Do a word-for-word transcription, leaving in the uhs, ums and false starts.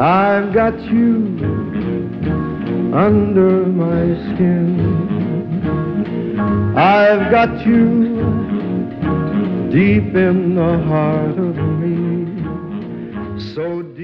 I've got you under my skin. I've got you deep in the heart of me, so deep.